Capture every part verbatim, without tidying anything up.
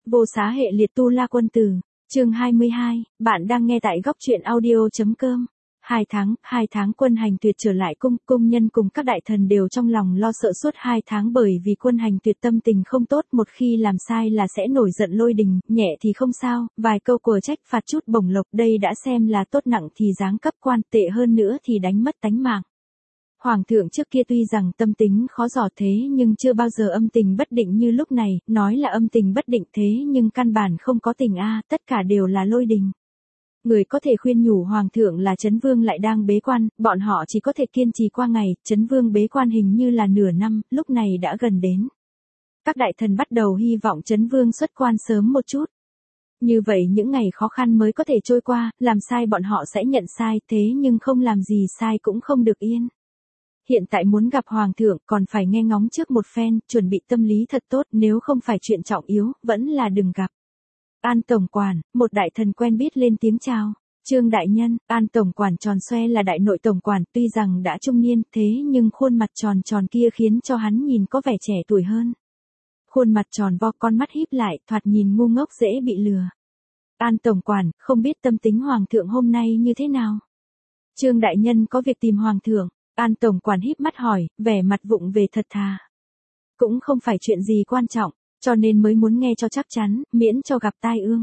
Vô xá hệ liệt tu la quân tử, chương hai mươi hai, bạn đang nghe tại góc truyện audio.com. Hai tháng, hai tháng quân hành tuyệt trở lại cung, cung nhân cùng các đại thần đều trong lòng lo sợ suốt hai tháng bởi vì quân hành tuyệt tâm tình không tốt, một khi làm sai là sẽ nổi giận lôi đình, nhẹ thì không sao, vài câu của trách phạt chút bổng lộc đây đã xem là tốt, nặng thì giáng cấp quan, tệ hơn nữa thì đánh mất tánh mạng. Hoàng thượng trước kia tuy rằng tâm tính khó dò thế nhưng chưa bao giờ âm tình bất định như lúc này, nói là âm tình bất định thế nhưng căn bản không có tình a, tất cả đều là lôi đình. Người có thể khuyên nhủ hoàng thượng là Trấn Vương lại đang bế quan, bọn họ chỉ có thể kiên trì qua ngày, Trấn Vương bế quan hình như là nửa năm, lúc này đã gần đến. Các đại thần bắt đầu hy vọng Trấn Vương xuất quan sớm một chút. Như vậy những ngày khó khăn mới có thể trôi qua, làm sai bọn họ sẽ nhận sai, thế nhưng không làm gì sai cũng không được yên. Hiện tại muốn gặp hoàng thượng còn phải nghe ngóng trước một phen, chuẩn bị tâm lý thật tốt, nếu không phải chuyện trọng yếu, vẫn là đừng gặp. An tổng quản, một đại thần quen biết lên tiếng chào. Trương đại nhân, An tổng quản tròn xoe là đại nội tổng quản, tuy rằng đã trung niên, thế nhưng khuôn mặt tròn tròn kia khiến cho hắn nhìn có vẻ trẻ tuổi hơn. Khuôn mặt tròn vo, con mắt híp lại, thoạt nhìn ngu ngốc dễ bị lừa. An tổng quản, không biết tâm tính hoàng thượng hôm nay như thế nào? Trương đại nhân có việc tìm hoàng thượng. An tổng quản híp mắt hỏi, vẻ mặt vụng về thật thà. Cũng không phải chuyện gì quan trọng, cho nên mới muốn nghe cho chắc chắn, miễn cho gặp tai ương.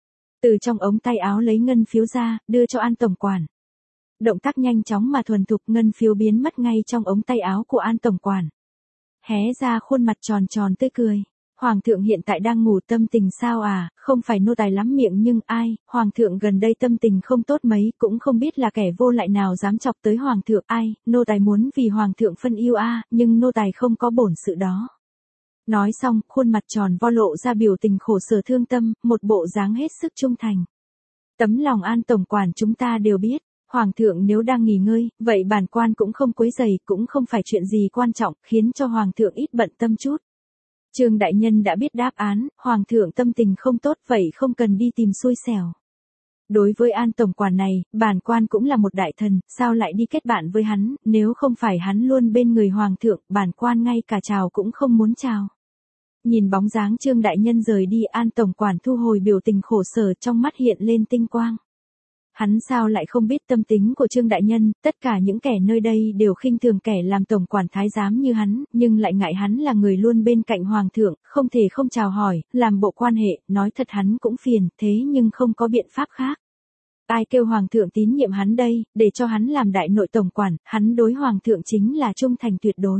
Từ trong ống tay áo lấy ngân phiếu ra, đưa cho An tổng quản. Động tác nhanh chóng mà thuần thục, ngân phiếu biến mất ngay trong ống tay áo của An tổng quản. Hé ra khuôn mặt tròn tròn tươi cười. Hoàng thượng hiện tại đang ngủ, tâm tình sao à, không phải nô tài lắm miệng nhưng ai, hoàng thượng gần đây tâm tình không tốt mấy, cũng không biết là kẻ vô lại nào dám chọc tới hoàng thượng, ai, nô tài muốn vì hoàng thượng phân yêu a, à, nhưng nô tài không có bổn sự đó. Nói xong, khuôn mặt tròn vo lộ ra biểu tình khổ sở thương tâm, một bộ dáng hết sức trung thành. Tấm lòng An tổng quản chúng ta đều biết. Hoàng thượng nếu đang nghỉ ngơi, vậy bản quan cũng không quấy rầy, cũng không phải chuyện gì quan trọng, khiến cho hoàng thượng ít bận tâm chút. Trương đại nhân đã biết đáp án, hoàng thượng tâm tình không tốt vậy không cần đi tìm xui xẻo. Đối với An tổng quản này, bản quan cũng là một đại thần, sao lại đi kết bạn với hắn, nếu không phải hắn luôn bên người hoàng thượng, bản quan ngay cả chào cũng không muốn chào. Nhìn bóng dáng Trương đại nhân rời đi, An tổng quản thu hồi biểu tình khổ sở, trong mắt hiện lên tinh quang. Hắn sao lại không biết tâm tính của Trương đại nhân, tất cả những kẻ nơi đây đều khinh thường kẻ làm tổng quản thái giám như hắn, nhưng lại ngại hắn là người luôn bên cạnh hoàng thượng, không thể không chào hỏi, làm bộ quan hệ, nói thật hắn cũng phiền, thế nhưng không có biện pháp khác. Ai kêu hoàng thượng tín nhiệm hắn đây, để cho hắn làm đại nội tổng quản, hắn đối hoàng thượng chính là trung thành tuyệt đối.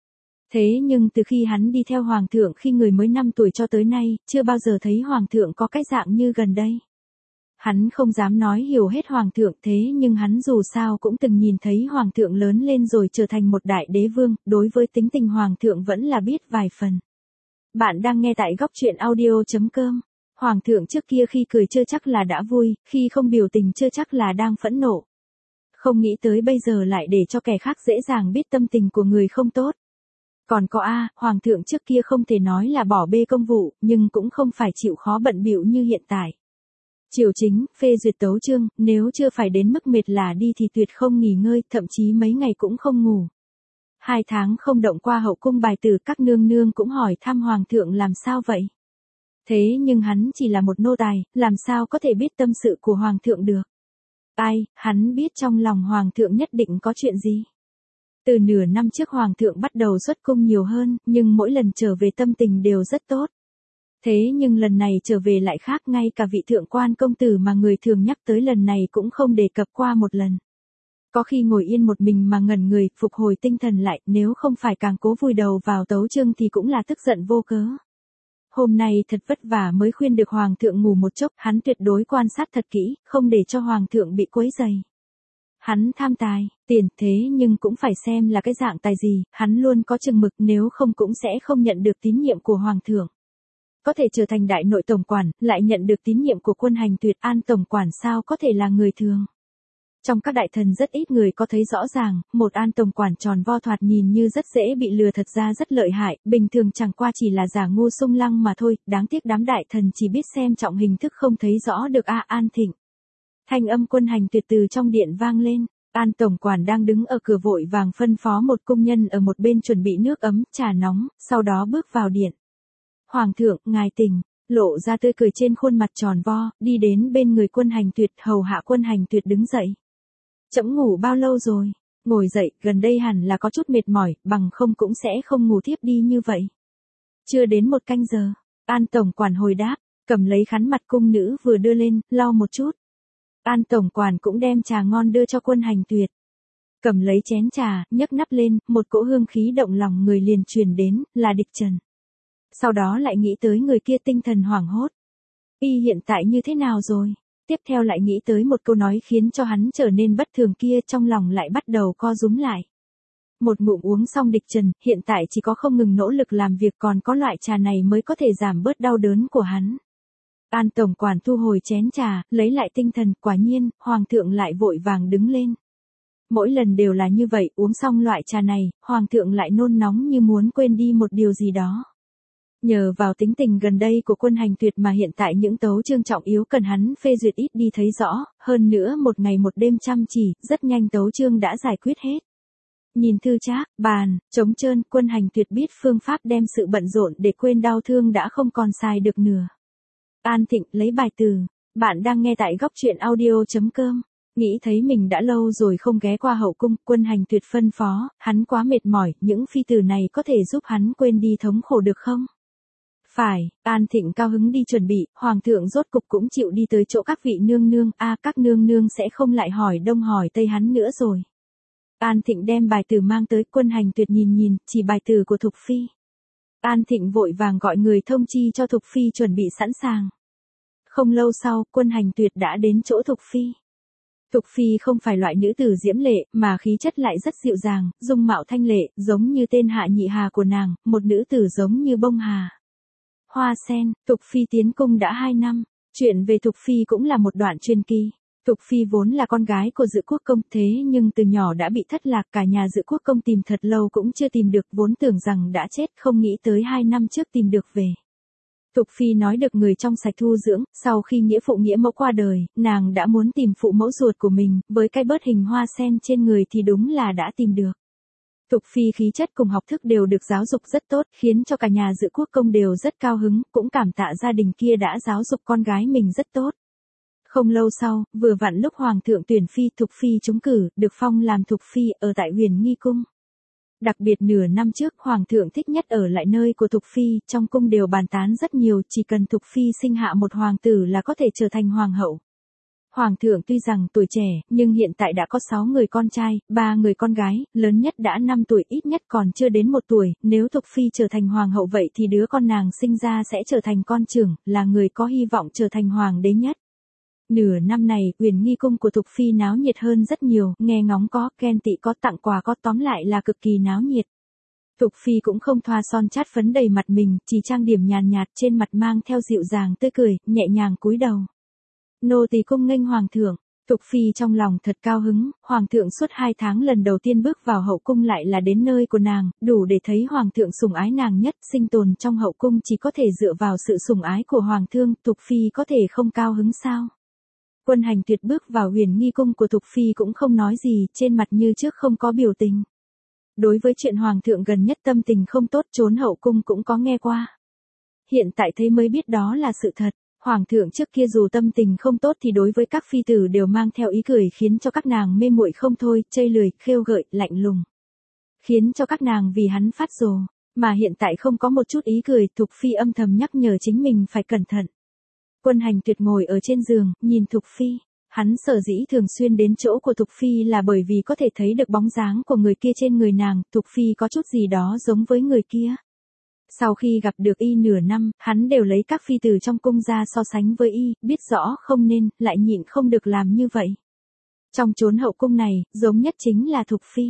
Thế nhưng từ khi hắn đi theo hoàng thượng khi người mới năm tuổi cho tới nay, chưa bao giờ thấy hoàng thượng có cái dạng như gần đây. Hắn không dám nói hiểu hết hoàng thượng, thế nhưng hắn dù sao cũng từng nhìn thấy hoàng thượng lớn lên rồi trở thành một đại đế vương, đối với tính tình hoàng thượng vẫn là biết vài phần. Bạn đang nghe tại góc truyện audio.com. Hoàng thượng trước kia khi cười chưa chắc là đã vui, khi không biểu tình chưa chắc là đang phẫn nộ. Không nghĩ tới bây giờ lại để cho kẻ khác dễ dàng biết tâm tình của người không tốt. Còn có a, hoàng thượng trước kia không thể nói là bỏ bê công vụ, nhưng cũng không phải chịu khó bận bịu như hiện tại. Triều chính, phê duyệt tấu chương, nếu chưa phải đến mức mệt là đi thì tuyệt không nghỉ ngơi, thậm chí mấy ngày cũng không ngủ. Hai tháng không động qua hậu cung bài tử, các nương nương cũng hỏi thăm hoàng thượng làm sao vậy. Thế nhưng hắn chỉ là một nô tài, làm sao có thể biết tâm sự của hoàng thượng được. Ai, hắn biết trong lòng hoàng thượng nhất định có chuyện gì. Từ nửa năm trước hoàng thượng bắt đầu xuất cung nhiều hơn, nhưng mỗi lần trở về tâm tình đều rất tốt. Thế nhưng lần này trở về lại khác, ngay cả vị thượng quan công tử mà người thường nhắc tới lần này cũng không đề cập qua một lần. Có khi ngồi yên một mình mà ngẩn người, phục hồi tinh thần lại, nếu không phải càng cố vùi đầu vào tấu chương thì cũng là tức giận vô cớ. Hôm nay thật vất vả mới khuyên được hoàng thượng ngủ một chốc, hắn tuyệt đối quan sát thật kỹ, không để cho hoàng thượng bị quấy rầy. Hắn tham tài, tiền, thế nhưng cũng phải xem là cái dạng tài gì, hắn luôn có chừng mực, nếu không cũng sẽ không nhận được tín nhiệm của hoàng thượng. Có thể trở thành đại nội tổng quản, lại nhận được tín nhiệm của quân hành tuyệt, An tổng quản sao có thể là người thường. Trong các đại thần rất ít người có thấy rõ ràng, một An tổng quản tròn vo thoạt nhìn như rất dễ bị lừa thật ra rất lợi hại, bình thường chẳng qua chỉ là giả ngu sung lăng mà thôi, đáng tiếc đám đại thần chỉ biết xem trọng hình thức không thấy rõ được a. An thịnh. Thanh âm quân hành tuyệt từ trong điện vang lên, An tổng quản đang đứng ở cửa vội vàng phân phó một công nhân ở một bên chuẩn bị nước ấm, trà nóng, sau đó bước vào điện. Hoàng thượng, ngài tỉnh. lộ ra tươi cười trên khuôn mặt tròn vo, đi đến bên người Quân Hành Tuyệt, hầu hạ Quân Hành Tuyệt đứng dậy. Trẫm ngủ bao lâu rồi? Ngồi dậy, gần đây hẳn là có chút mệt mỏi, bằng không cũng sẽ không ngủ thiếp đi như vậy. Chưa đến một canh giờ, An tổng quản hồi đáp, cầm lấy khăn mặt cung nữ vừa đưa lên, lau một chút. An tổng quản cũng đem trà ngon đưa cho Quân Hành Tuyệt. Cầm lấy chén trà, nhấc nắp lên, một cỗ hương khí động lòng người liền truyền đến, là Địch Trần. Sau đó lại nghĩ tới người kia tinh thần hoảng hốt. Y hiện tại như thế nào rồi? Tiếp theo lại nghĩ tới một câu nói khiến cho hắn trở nên bất thường kia, trong lòng lại bắt đầu co rúm lại. Một ngụm uống xong Địch Trần, hiện tại chỉ có không ngừng nỗ lực làm việc, còn có loại trà này mới có thể giảm bớt đau đớn của hắn. An tổng quản thu hồi chén trà, lấy lại tinh thần, quả nhiên, hoàng thượng lại vội vàng đứng lên. Mỗi lần đều là như vậy, uống xong loại trà này, hoàng thượng lại nôn nóng như muốn quên đi một điều gì đó. Nhờ vào tính tình gần đây của Quân Hành Tuyệt mà hiện tại những tấu chương trọng yếu cần hắn phê duyệt ít đi thấy rõ, hơn nữa một ngày một đêm chăm chỉ, rất nhanh tấu chương đã giải quyết hết. Nhìn thư trác, bàn, trống trơn, Quân Hành Tuyệt biết phương pháp đem sự bận rộn để quên đau thương đã không còn xài được nửa. An Thịnh lấy bài từ, bạn đang nghe tại góc truyện audio chấm com. Nghĩ thấy mình đã lâu rồi không ghé qua hậu cung, Quân Hành Tuyệt phân phó, hắn quá mệt mỏi, những phi tử này có thể giúp hắn quên đi thống khổ được không? Phải, An Thịnh cao hứng đi chuẩn bị, hoàng thượng rốt cục cũng chịu đi tới chỗ các vị nương nương, a à, các nương nương sẽ không lại hỏi đông hỏi tây hắn nữa rồi. An Thịnh đem bài từ mang tới, Quân Hành Tuyệt nhìn nhìn, chỉ bài từ của Thục Phi. An Thịnh vội vàng gọi người thông chi cho Thục Phi chuẩn bị sẵn sàng. Không lâu sau, Quân Hành Tuyệt đã đến chỗ Thục Phi. Thục Phi không phải loại nữ tử diễm lệ, mà khí chất lại rất dịu dàng, dung mạo thanh lệ, giống như tên Hạ Nhị Hà của nàng, một nữ tử giống như bông hà. Hoa sen, Thục Phi tiến cung đã hai năm, chuyện về Thục Phi cũng là một đoạn truyền kỳ. Thục Phi vốn là con gái của Dự Quốc công, thế nhưng từ nhỏ đã bị thất lạc, cả nhà Dự Quốc công tìm thật lâu cũng chưa tìm được, vốn tưởng rằng đã chết, không nghĩ tới hai năm trước tìm được về. Thục Phi nói được người trong sạch thu dưỡng, sau khi nghĩa phụ nghĩa mẫu qua đời, nàng đã muốn tìm phụ mẫu ruột của mình, với cái bớt hình hoa sen trên người thì đúng là đã tìm được. Thục Phi khí chất cùng học thức đều được giáo dục rất tốt, khiến cho cả nhà Dự Quốc công đều rất cao hứng, cũng cảm tạ gia đình kia đã giáo dục con gái mình rất tốt. Không lâu sau, vừa vặn lúc hoàng thượng tuyển phi, Thục Phi trúng cử, được phong làm Thục Phi ở tại Huyền Nghi cung. Đặc biệt nửa năm trước, hoàng thượng thích nhất ở lại nơi của Thục Phi, trong cung đều bàn tán rất nhiều, chỉ cần Thục Phi sinh hạ một hoàng tử là có thể trở thành hoàng hậu. Hoàng thượng tuy rằng tuổi trẻ, nhưng hiện tại đã có sáu người con trai, ba người con gái, lớn nhất đã năm tuổi, ít nhất còn chưa đến một tuổi, nếu Thục Phi trở thành hoàng hậu vậy thì đứa con nàng sinh ra sẽ trở thành con trưởng, là người có hy vọng trở thành hoàng đế nhất. Nửa năm này, Huyền Nghi cung của Thục Phi náo nhiệt hơn rất nhiều, nghe ngóng có, khen tị có, tặng quà có, tóm lại là cực kỳ náo nhiệt. Thục Phi cũng không thoa son chát phấn đầy mặt mình, chỉ trang điểm nhàn nhạt, trên mặt mang theo dịu dàng tươi cười, nhẹ nhàng cúi đầu. Nô tỳ cung nghênh hoàng thượng. Thục Phi trong lòng thật cao hứng, hoàng thượng suốt hai tháng lần đầu tiên bước vào hậu cung lại là đến nơi của nàng, đủ để thấy hoàng thượng sủng ái nàng nhất, sinh tồn trong hậu cung chỉ có thể dựa vào sự sủng ái của hoàng thương, Thục Phi có thể không cao hứng sao? Quân Hành Tuyệt bước vào Huyền Nghi cung của Thục Phi cũng không nói gì, trên mặt như trước không có biểu tình. Đối với chuyện hoàng thượng gần nhất tâm tình không tốt, trốn hậu cung cũng có nghe qua. Hiện tại thấy mới biết đó là sự thật. Hoàng thượng trước kia dù tâm tình không tốt thì đối với các phi tử đều mang theo ý cười, khiến cho các nàng mê muội không thôi, chây lười, khêu gợi, lạnh lùng. Khiến cho các nàng vì hắn phát rồ, mà hiện tại không có một chút ý cười, Thục Phi âm thầm nhắc nhở chính mình phải cẩn thận. Quân Hành Tuyệt ngồi ở trên giường, nhìn Thục Phi. Hắn sở dĩ thường xuyên đến chỗ của Thục Phi là bởi vì có thể thấy được bóng dáng của người kia trên người nàng, Thục Phi có chút gì đó giống với người kia. Sau khi gặp được y nửa năm, hắn đều lấy các phi tử trong cung ra so sánh với y, biết rõ không nên, lại nhịn không được làm như vậy. Trong chốn hậu cung này, giống nhất chính là Thục Phi.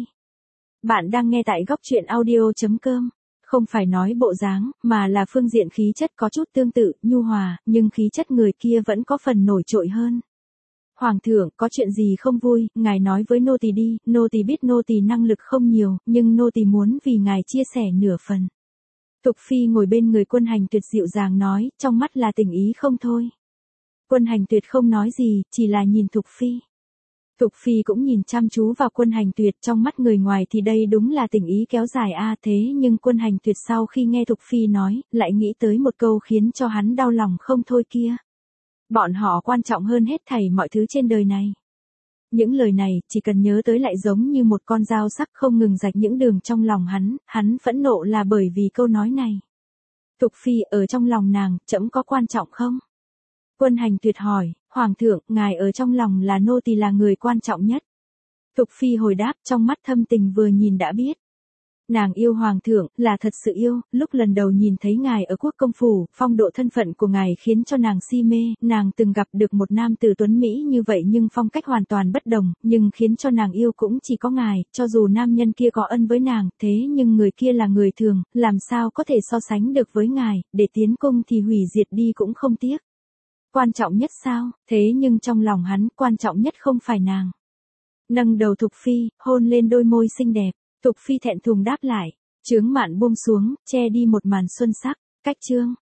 Bạn đang nghe tại góc truyện audio chấm com. Không phải nói bộ dáng, mà là phương diện khí chất có chút tương tự, nhu hòa, nhưng khí chất người kia vẫn có phần nổi trội hơn. Hoàng thượng, có chuyện gì không vui, ngài nói với nô tỳ đi, nô tỳ biết nô tỳ năng lực không nhiều, nhưng nô tỳ muốn vì ngài chia sẻ nửa phần. Thục Phi ngồi bên người Quân Hành Tuyệt dịu dàng nói, trong mắt là tình ý không thôi. Quân Hành Tuyệt không nói gì, chỉ là nhìn Thục Phi. Thục Phi cũng nhìn chăm chú vào Quân Hành Tuyệt, trong mắt người ngoài thì đây đúng là tình ý kéo dài a thế nhưng Quân Hành Tuyệt sau khi nghe Thục Phi nói, lại nghĩ tới một câu khiến cho hắn đau lòng không thôi kia. Bọn họ quan trọng hơn hết thảy mọi thứ trên đời này. Những lời này, chỉ cần nhớ tới lại giống như một con dao sắc không ngừng rạch những đường trong lòng hắn, hắn phẫn nộ là bởi vì câu nói này. Thục Phi, ở trong lòng nàng, trẫm có quan trọng không? Quân Hành Tuyệt hỏi, Hoàng thượng, ngài ở trong lòng là nô tỳ là người quan trọng nhất. Thục Phi hồi đáp, trong mắt thâm tình vừa nhìn đã biết. Nàng yêu Hoàng thượng, là thật sự yêu, lúc lần đầu nhìn thấy ngài ở quốc công phủ, phong độ thân phận của ngài khiến cho nàng si mê, nàng từng gặp được một nam tử tuấn Mỹ như vậy nhưng phong cách hoàn toàn bất đồng, nhưng khiến cho nàng yêu cũng chỉ có ngài, cho dù nam nhân kia có ân với nàng, thế nhưng người kia là người thường, làm sao có thể so sánh được với ngài, để tiến cung thì hủy diệt đi cũng không tiếc. Quan trọng nhất sao, thế nhưng trong lòng hắn, quan trọng nhất không phải nàng. Nâng đầu Thục Phi, hôn lên đôi môi xinh đẹp. Thục Phi thẹn thùng đáp lại, chướng mạn buông xuống, che đi một màn xuân sắc, cách chương.